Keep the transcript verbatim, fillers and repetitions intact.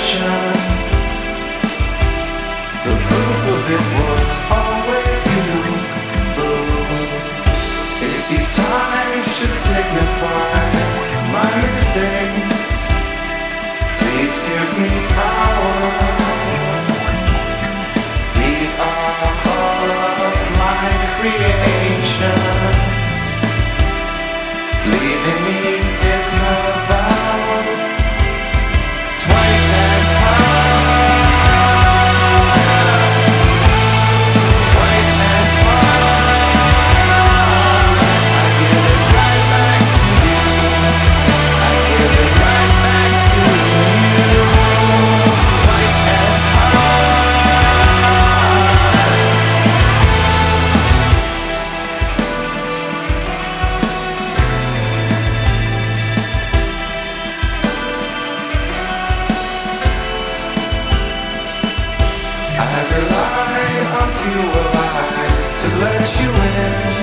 The proof of it was always you. If these times should signify my mistakes, please give me power. These are all of my creations. Leaving me is a vow. Twice as hard, twice as hard. I give it right back to you. I give it right back to you. Twice as I rely on fewer lies to let you in.